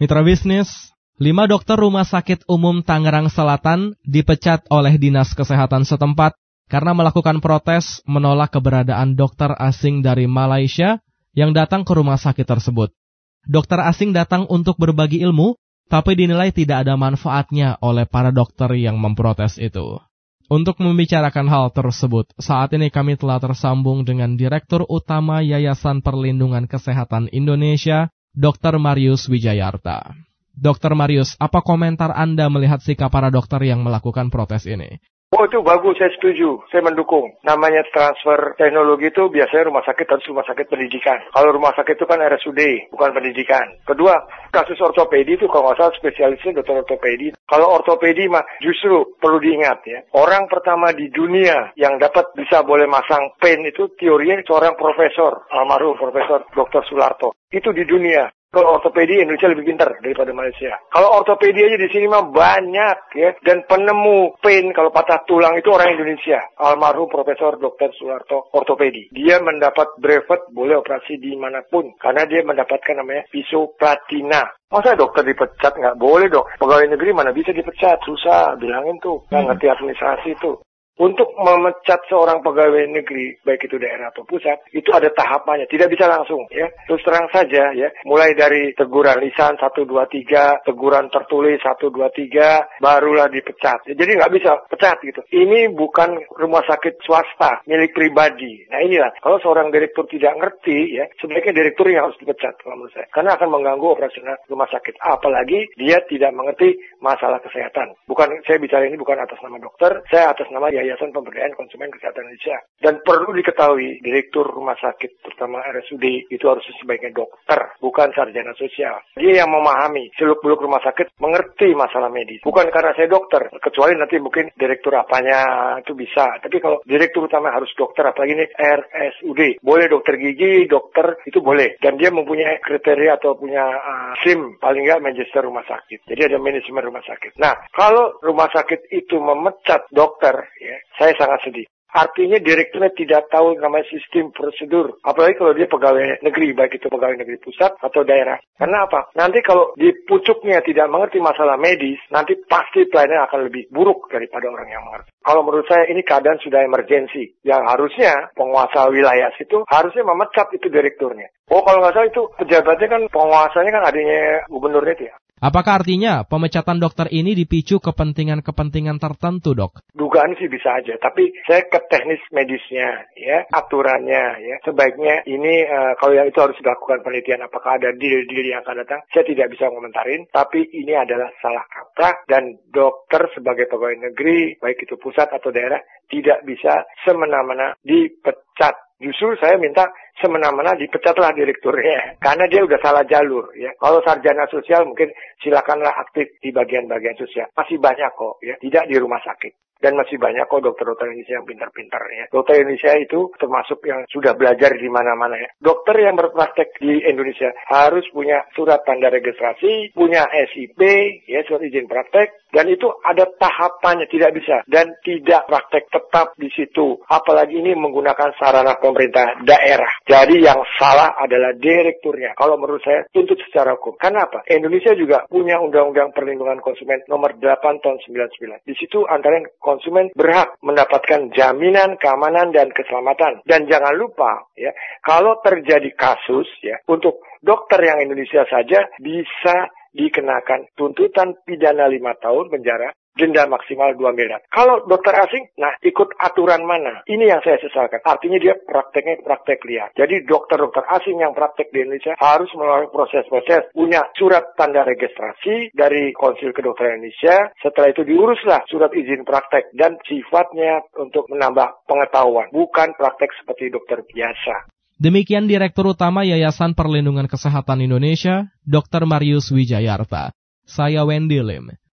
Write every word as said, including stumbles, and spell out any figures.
Mitra bisnis, lima dokter Rumah Sakit Umum Tangerang Selatan dipecat oleh Dinas Kesehatan setempat karena melakukan protes menolak keberadaan dokter asing dari Malaysia yang datang ke rumah sakit tersebut. Dokter asing datang untuk berbagi ilmu, tapi dinilai tidak ada manfaatnya oleh para dokter yang memprotes itu. Untuk membicarakan hal tersebut, saat ini kami telah tersambung dengan Direktur Utama Yayasan Perlindungan Kesehatan Indonesia, dokter Marius Wijayarta. dokter Marius, apa komentar Anda melihat sikap para dokter yang melakukan protes ini? Oh, itu bagus, saya setuju, saya mendukung. Namanya transfer teknologi itu biasanya rumah sakit harus rumah sakit pendidikan. Kalau rumah sakit itu kan R S U D, bukan pendidikan. Kedua, kasus ortopedi itu kalau nggak salah spesialisnya dokter ortopedi. Kalau ortopedi mah justru perlu diingat ya. Orang pertama di dunia yang dapat bisa boleh masang pen itu teorinya seorang profesor, almarhum Profesor dokter Sularto. Itu di dunia. Kalau ortopedi Indonesia lebih pintar daripada Malaysia. Kalau ortopedi aja di sini mah banyak ya. Dan penemu pen kalau patah tulang itu orang Indonesia. Almarhum Profesor dokter Sularto ortopedi. Dia mendapat brevet boleh operasi dimanapun. Karena dia mendapatkan namanya Piso Platina. Masa dokter dipecat? Nggak boleh dong. Pegawai negeri mana bisa dipecat? Susah. Bilangin tuh. Nggak ngerti administrasi tuh. Untuk memecat seorang pegawai negeri, baik itu daerah atau pusat, itu ada tahapannya, tidak bisa langsung ya. Terus terang saja ya, mulai dari teguran lisan satu dua tiga, teguran tertulis satu dua tiga, barulah dipecat. Jadi nggak bisa pecat gitu. Ini bukan rumah sakit swasta, milik pribadi. Nah inilah, kalau seorang direktur tidak ngerti ya, sebaiknya direktur yang harus dipecat kalau menurut saya. Karena akan mengganggu operasional rumah sakit. Apalagi dia tidak mengerti masalah kesehatan. Bukan, saya bicara ini bukan atas nama dokter, saya atas nama Yayasan Pemberdayaan Konsumen Kesehatan Indonesia. Dan perlu diketahui, direktur rumah sakit, terutama R S U D, itu harus sebaiknya dokter, bukan sarjana sosial. Dia yang memahami seluk-beluk rumah sakit, mengerti masalah medis. Bukan karena saya dokter, kecuali nanti mungkin direktur apanya itu bisa. Tapi kalau direktur utama harus dokter, apalagi ini R S U D. Boleh dokter gigi, dokter, itu boleh. Dan dia mempunyai kriteria atau punya uh, SIM, paling nggak Manchester rumah sakit. Jadi ada manajemen rumah sakit. Nah, kalau rumah sakit itu memecat dokter, ya, saya sangat sedih. Artinya direkturnya tidak tahu namanya sistem prosedur. Apalagi kalau dia pegawai negeri, baik itu pegawai negeri pusat atau daerah. Karena apa? Nanti kalau di pucuknya tidak mengerti masalah medis, nanti pasti pelayanan akan lebih buruk daripada orang yang mengerti. Kalau menurut saya ini keadaan sudah emergensi. Yang harusnya penguasa wilayah situ harusnya memecat itu direkturnya. Oh, kalau nggak salah itu pejabatnya kan penguasanya kan adanya gubernurnya itu ya. Apakah artinya pemecatan dokter ini dipicu kepentingan-kepentingan tertentu, dok? Dugaan sih bisa aja, tapi saya ke teknis medisnya, ya, aturannya, ya. Sebaiknya ini uh, kalau yang itu harus dilakukan penelitian, apakah ada deal-deal yang akan datang, saya tidak bisa komentarin, tapi ini adalah salah kaprah dan dokter sebagai pegawai negeri, baik itu pusat atau daerah, tidak bisa semena-mena dipecat. Justru saya minta semena-mena dipecatlah direkturnya, karena dia udah salah jalur ya. Kalau sarjana sosial mungkin silakanlah aktif di bagian-bagian sosial. Masih banyak kok ya, tidak di rumah sakit. Dan masih banyak kok dokter-dokter Indonesia yang pintar-pintar ya. Dokter Indonesia itu termasuk yang sudah belajar di mana-mana ya. Dokter yang berpraktek di Indonesia harus punya surat tanda registrasi, punya S I P, ya, surat izin praktek, dan itu ada tahapannya, tidak bisa. Dan tidak praktek tetap di situ. Apalagi ini menggunakan sarana pemerintah daerah. Jadi yang salah adalah direkturnya. Kalau menurut saya, tuntut secara hukum. Karena apa? Indonesia juga punya Undang-Undang Perlindungan Konsumen nomor delapan tahun sembilan puluh sembilan. Di situ antara konsumen berhak mendapatkan jaminan keamanan dan keselamatan. Dan jangan lupa, ya, kalau terjadi kasus, ya, untuk dokter yang Indonesia saja bisa dikenakan tuntutan pidana lima tahun penjara, denda maksimal dua miliar. Kalau dokter asing, nah ikut aturan mana? Ini yang saya sesalkan. Artinya dia prakteknya praktek liar. Jadi dokter-dokter asing yang praktek di Indonesia harus melalui proses-proses, punya surat tanda registrasi dari Konsil Kedokteran Indonesia. Setelah itu diuruslah surat izin praktek dan sifatnya untuk menambah pengetahuan, bukan praktek seperti dokter biasa. Demikian Direktur Utama Yayasan Perlindungan Kesehatan Indonesia, dokter Marius Wijayarta. Saya Wendy Lim.